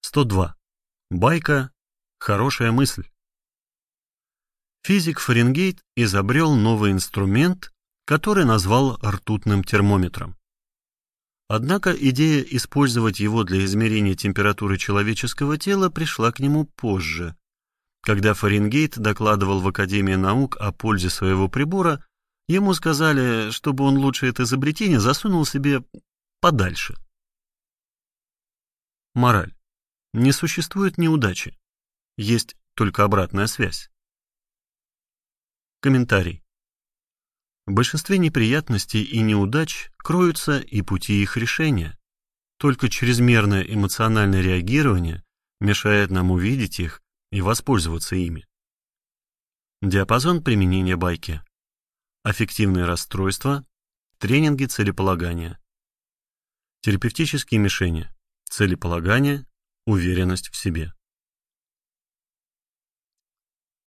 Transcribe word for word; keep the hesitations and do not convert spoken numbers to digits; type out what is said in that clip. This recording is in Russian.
сто два. Байка – хорошая мысль. Физик Фаренгейт изобрел новый инструмент, который назвал ртутным термометром. Однако идея использовать его для измерения температуры человеческого тела пришла к нему позже. Когда Фаренгейт докладывал в Академии наук о пользе своего прибора, ему сказали, чтобы он лучше это изобретение засунул себе подальше. Мораль. Не существует неудачи. Есть только обратная связь. Комментарий. В большинстве неприятностей и неудач кроются и пути их решения. Только чрезмерное эмоциональное реагирование мешает нам увидеть их и воспользоваться ими. Диапазон применения байки. Аффективные расстройства, тренинги целеполагания. Терапевтические мишени, целеполагание, уверенность в себе.